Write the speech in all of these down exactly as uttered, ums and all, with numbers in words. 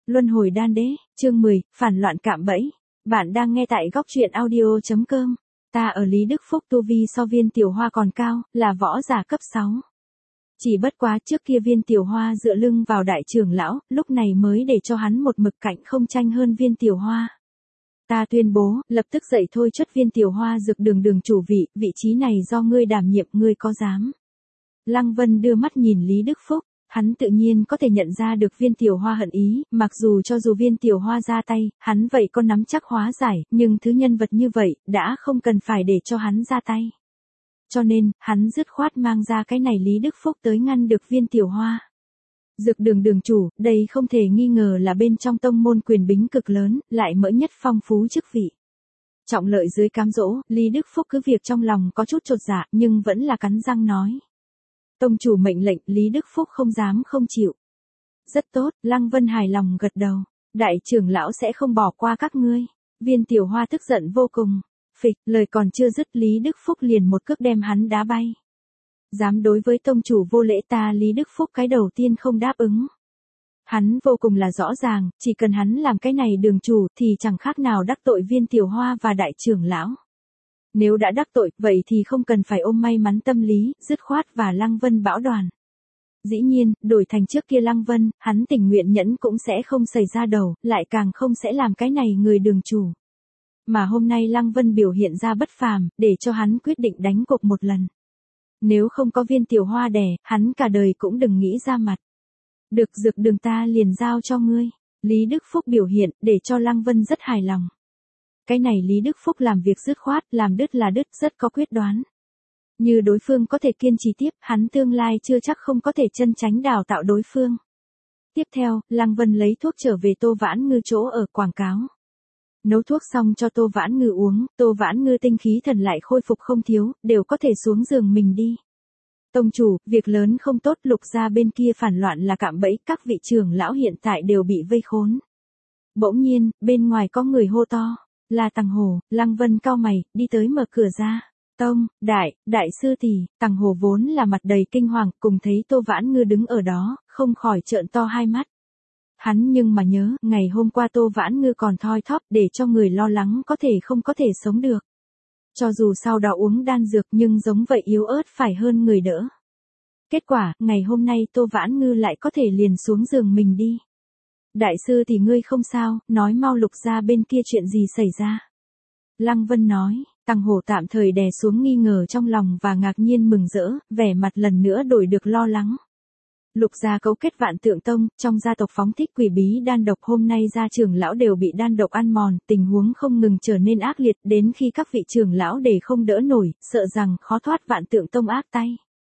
Luân hồi đan đế, chương mười, phản loạn cạm bẫy. Bạn đang nghe tại góc truyện audio chấm com. Ta ở Lý Đức Phúc tu vi so Viên Tiểu Hoa còn cao, là võ giả cấp sáu. Chỉ bất quá trước kia Viên Tiểu Hoa dựa lưng vào đại trưởng lão, lúc này mới để cho hắn một mực cạnh không tranh hơn Viên Tiểu Hoa. Ta tuyên bố, lập tức dậy thôi chất Viên Tiểu Hoa dược đường đường chủ vị, vị trí này do ngươi đảm nhiệm, ngươi có dám? Lăng Vân đưa mắt nhìn Lý Đức Phúc. Hắn tự nhiên có thể nhận ra được Viên Tiểu Hoa hận ý, mặc dù cho dù Viên Tiểu Hoa ra tay, hắn vậy có nắm chắc hóa giải, nhưng thứ nhân vật như vậy, đã không cần phải để cho hắn ra tay. Cho nên, hắn dứt khoát mang ra cái này Lý Đức Phúc tới ngăn được Viên Tiểu Hoa. Dược đường đường chủ, đây không thể nghi ngờ là bên trong tông môn quyền bính cực lớn, lại mỡ nhất phong phú chức vị. Trọng lợi dưới cám dỗ, Lý Đức Phúc cứ việc trong lòng có chút chột dạ, nhưng vẫn là cắn răng nói. Tông chủ mệnh lệnh, Lý Đức Phúc không dám không chịu. Rất tốt, Lăng Vân hài lòng gật đầu. Đại trưởng lão sẽ không bỏ qua các ngươi. Viên Tiểu Hoa tức giận vô cùng. Phịch, lời còn chưa dứt Lý Đức Phúc liền một cước đem hắn đá bay. Dám đối với tông chủ vô lễ ta Lý Đức Phúc cái đầu tiên không đáp ứng. Hắn vô cùng là rõ ràng, chỉ cần hắn làm cái này đường chủ thì chẳng khác nào đắc tội Viên Tiểu Hoa và đại trưởng lão. Nếu đã đắc tội, vậy thì không cần phải ôm may mắn tâm lý, dứt khoát và Lăng Vân bão đoàn. Dĩ nhiên, đổi thành trước kia Lăng Vân, hắn tình nguyện nhẫn cũng sẽ không xảy ra đầu, lại càng không sẽ làm cái này người đường chủ. Mà hôm nay Lăng Vân biểu hiện ra bất phàm, để cho hắn quyết định đánh cuộc một lần. Nếu không có Viên Tiểu Hoa đè, hắn cả đời cũng đừng nghĩ ra mặt. Được dược đường ta liền giao cho ngươi. Lý Đức Phúc biểu hiện, để cho Lăng Vân rất hài lòng. Cái này Lý Đức Phúc làm việc dứt khoát, làm đứt là đứt, rất có quyết đoán. Như đối phương có thể kiên trì tiếp, hắn tương lai chưa chắc không có thể chân chánh đào tạo đối phương. Tiếp theo, Lăng Vân lấy thuốc trở về Tô Vãn Ngư chỗ ở quảng cáo. Nấu thuốc xong cho Tô Vãn Ngư uống, Tô Vãn Ngư tinh khí thần lại khôi phục không thiếu, đều có thể xuống giường mình đi. Tông chủ, việc lớn không tốt, Lục gia bên kia phản loạn là cạm bẫy, các vị trưởng lão hiện tại đều bị vây khốn. Bỗng nhiên, bên ngoài có người hô to. Là Tằng Hồ. Lăng Vân cau mày, đi tới mở cửa ra. Tông, đại, đại sư tỷ. Tằng Hồ vốn là mặt đầy kinh hoàng, cùng thấy Tô Vãn Ngư đứng ở đó, không khỏi trợn to hai mắt. Hắn nhưng mà nhớ, ngày hôm qua Tô Vãn Ngư còn thoi thóp để cho người lo lắng có thể không có thể sống được. Cho dù sau đó uống đan dược nhưng giống vậy yếu ớt phải hơn người đỡ. Kết quả, ngày hôm nay Tô Vãn Ngư lại có thể liền xuống giường mình đi. Đại sư thì ngươi không sao, nói mau Lục gia bên kia chuyện gì xảy ra. Lăng Vân nói, Tằng Hồ tạm thời đè xuống nghi ngờ trong lòng và ngạc nhiên mừng rỡ, vẻ mặt lần nữa đổi được lo lắng. Lục gia cấu kết Vạn Tượng Tông, trong gia tộc phóng thích quỷ bí đan độc, hôm nay gia trưởng lão đều bị đan độc ăn mòn, tình huống không ngừng trở nên ác liệt, đến khi các vị trưởng lão để không đỡ nổi, sợ rằng khó thoát Vạn Tượng Tông ác tay.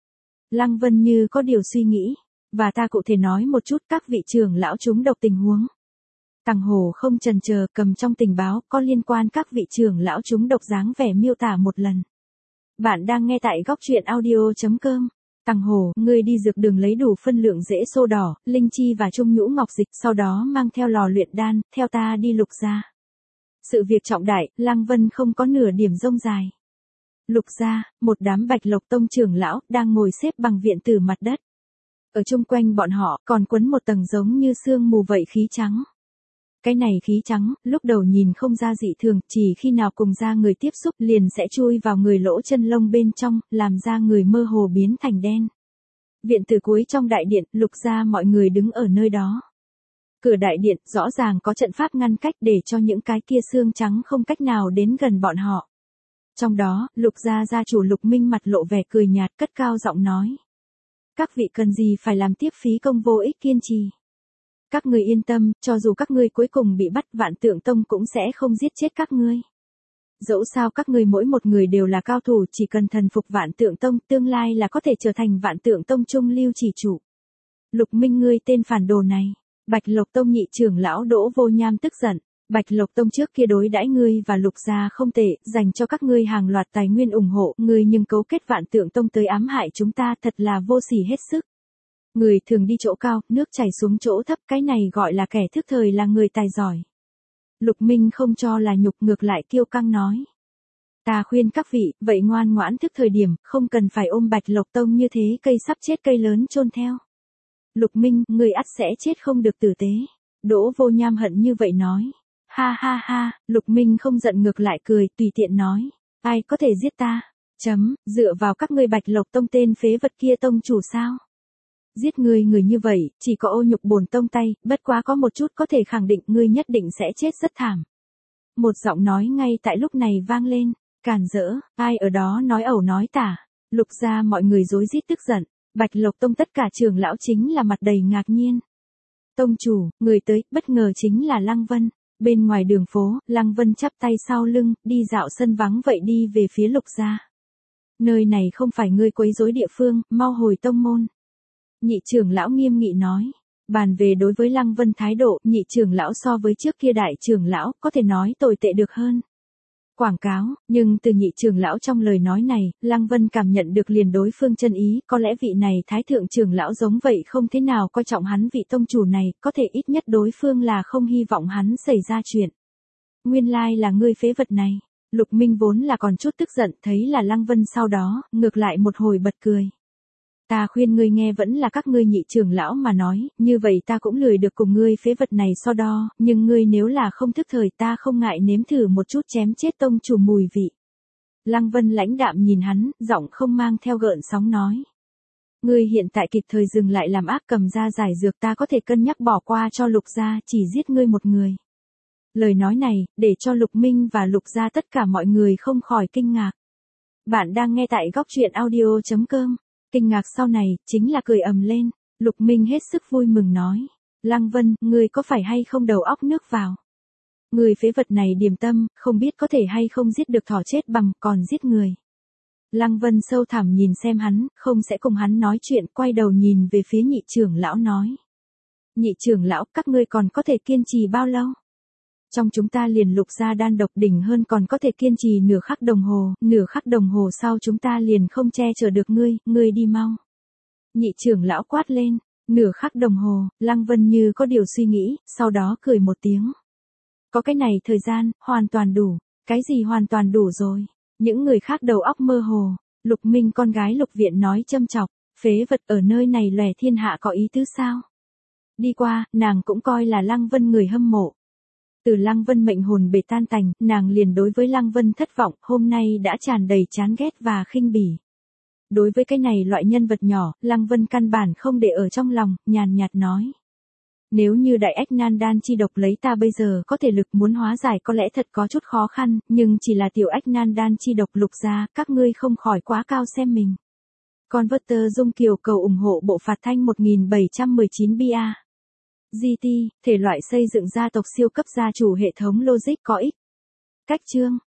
Lăng Vân như có điều suy nghĩ. Và ta cụ thể nói một chút các vị trưởng lão trúng độc tình huống. Tằng Hồ không chần chờ, cầm trong tình báo có liên quan các vị trưởng lão trúng độc dáng vẻ miêu tả một lần. Bạn đang nghe tại góc truyện audio chấm com. Tằng Hồ, ngươi đi dược đường lấy đủ phân lượng rễ xô đỏ, linh chi và trung nhũ ngọc dịch, sau đó mang theo lò luyện đan, theo ta đi Lục gia. Sự việc trọng đại, Lăng Vân không có nửa điểm rông dài. Lục gia, một đám Bạch Lộc Tông trưởng lão đang ngồi xếp bằng viện tử mặt đất. Ở chung quanh bọn họ còn quấn một tầng giống như sương mù vậy khí trắng. Cái này khí trắng, lúc đầu nhìn không ra dị thường, chỉ khi nào cùng da người tiếp xúc liền sẽ chui vào người lỗ chân lông bên trong, làm da người mơ hồ biến thành đen. Viện tử cuối trong đại điện, Lục gia mọi người đứng ở nơi đó. Cửa đại điện rõ ràng có trận pháp ngăn cách để cho những cái kia xương trắng không cách nào đến gần bọn họ. Trong đó, Lục gia gia chủ Lục Minh mặt lộ vẻ cười nhạt, cất cao giọng nói. Các vị cần gì phải làm tiếp phí công vô ích kiên trì. Các người yên tâm, cho dù các ngươi cuối cùng bị bắt, Vạn Tượng Tông cũng sẽ không giết chết các ngươi. Dẫu sao các ngươi mỗi một người đều là cao thủ, chỉ cần thần phục Vạn Tượng Tông, tương lai là có thể trở thành Vạn Tượng Tông trung lưu chỉ chủ. Lục Minh ngươi tên phản đồ này. Bạch Lộc Tông nhị trưởng lão Đỗ Vô Nham tức giận. Bạch Lộc Tông trước kia đối đãi ngươi và Lục gia không tệ, dành cho các ngươi hàng loạt tài nguyên ủng hộ, ngươi nhưng cấu kết Vạn Tượng Tông tới ám hại chúng ta, thật là vô sỉ hết sức. Người thường đi chỗ cao, nước chảy xuống chỗ thấp, cái này gọi là kẻ thức thời là người tài giỏi. Lục Minh không cho là nhục, ngược lại kiêu căng nói. Ta khuyên các vị, vậy ngoan ngoãn thức thời điểm, không cần phải ôm Bạch Lộc Tông như thế, cây sắp chết cây lớn chôn theo. Lục Minh, người ắt sẽ chết không được tử tế. Đỗ Vô Nham hận như vậy nói. Ha ha ha, Lục Minh không giận ngược lại cười, tùy tiện nói. Ai có thể giết ta? Chấm, dựa vào các ngươi Bạch Lộc Tông tên phế vật kia tông chủ sao? Giết ngươi người như vậy, chỉ có ô nhục bổn tông tay, bất quá có một chút có thể khẳng định ngươi nhất định sẽ chết rất thảm. Một giọng nói ngay tại lúc này vang lên, càn rỡ, ai ở đó nói ẩu nói tả. Lục gia mọi người rối rít tức giận, Bạch Lộc Tông tất cả trưởng lão chính là mặt đầy ngạc nhiên. Tông chủ, người tới, bất ngờ chính là Lăng Vân. Bên ngoài đường phố, Lăng Vân chắp tay sau lưng, đi dạo sân vắng vậy đi về phía Lục gia. Nơi này không phải ngươi quấy rối địa phương, mau hồi tông môn. Nhị trưởng lão nghiêm nghị nói. Bàn về đối với Lăng Vân thái độ, nhị trưởng lão so với trước kia đại trưởng lão, có thể nói tồi tệ được hơn. Quảng cáo, nhưng từ nhị trưởng lão trong lời nói này, Lăng Vân cảm nhận được liền đối phương chân ý, có lẽ vị này thái thượng trưởng lão giống vậy không thế nào coi trọng hắn vị tông chủ này, có thể ít nhất đối phương là không hy vọng hắn xảy ra chuyện. Nguyên lai là ngươi phế vật này. Lục Minh vốn là còn chút tức giận, thấy là Lăng Vân sau đó, ngược lại một hồi bật cười. Ta khuyên ngươi nghe vẫn là các ngươi nhị trưởng lão mà nói, như vậy ta cũng lười được cùng ngươi phế vật này so đo, nhưng ngươi nếu là không thức thời ta không ngại nếm thử một chút chém chết tông chủ mùi vị. Lăng Vân lãnh đạm nhìn hắn, giọng không mang theo gợn sóng nói. Ngươi hiện tại kịp thời dừng lại làm ác cầm ra giải dược ta có thể cân nhắc bỏ qua cho Lục gia chỉ giết ngươi một người. Lời nói này, để cho Lục Minh và Lục gia tất cả mọi người không khỏi kinh ngạc. Bạn đang nghe tại góc truyện audio chấm com. Kinh ngạc sau này, chính là cười ầm lên, Lục Minh hết sức vui mừng nói. Lăng Vân, ngươi có phải hay không đầu óc nước vào? Người phế vật này điềm tâm, không biết có thể hay không giết được thỏ chết bằng, còn giết người. Lăng Vân sâu thẳm nhìn xem hắn, không sẽ cùng hắn nói chuyện, quay đầu nhìn về phía nhị trưởng lão nói. Nhị trưởng lão, các ngươi còn có thể kiên trì bao lâu? Trong chúng ta liền Lục gia đan độc đỉnh hơn còn có thể kiên trì nửa khắc đồng hồ, nửa khắc đồng hồ sau chúng ta liền không che chở được ngươi, ngươi đi mau. Nhị trưởng lão quát lên, nửa khắc đồng hồ, Lăng Vân như có điều suy nghĩ, sau đó cười một tiếng. Có cái này thời gian, hoàn toàn đủ, cái gì hoàn toàn đủ rồi, những người khác đầu óc mơ hồ, Lục Minh con gái Lục Viện nói châm chọc, phế vật ở nơi này lòe thiên hạ có ý tứ sao? Đi qua, nàng cũng coi là Lăng Vân người hâm mộ. Từ Lăng Vân mệnh hồn bể tan tành, nàng liền đối với Lăng Vân thất vọng, hôm nay đã tràn đầy chán ghét và khinh bỉ. Đối với cái này loại nhân vật nhỏ, Lăng Vân căn bản không để ở trong lòng, nhàn nhạt nói. Nếu như đại ách nan đan chi độc lấy ta bây giờ có thể lực muốn hóa giải có lẽ thật có chút khó khăn, nhưng chỉ là tiểu ách nan đan chi độc Lục gia, các ngươi không khỏi quá cao xem mình. Converter Dung Kiều cầu ủng hộ bộ phạt thanh một nghìn bảy trăm mười chín bia. giê tê, thể loại xây dựng gia tộc siêu cấp gia chủ hệ thống logic có ích. Cách chương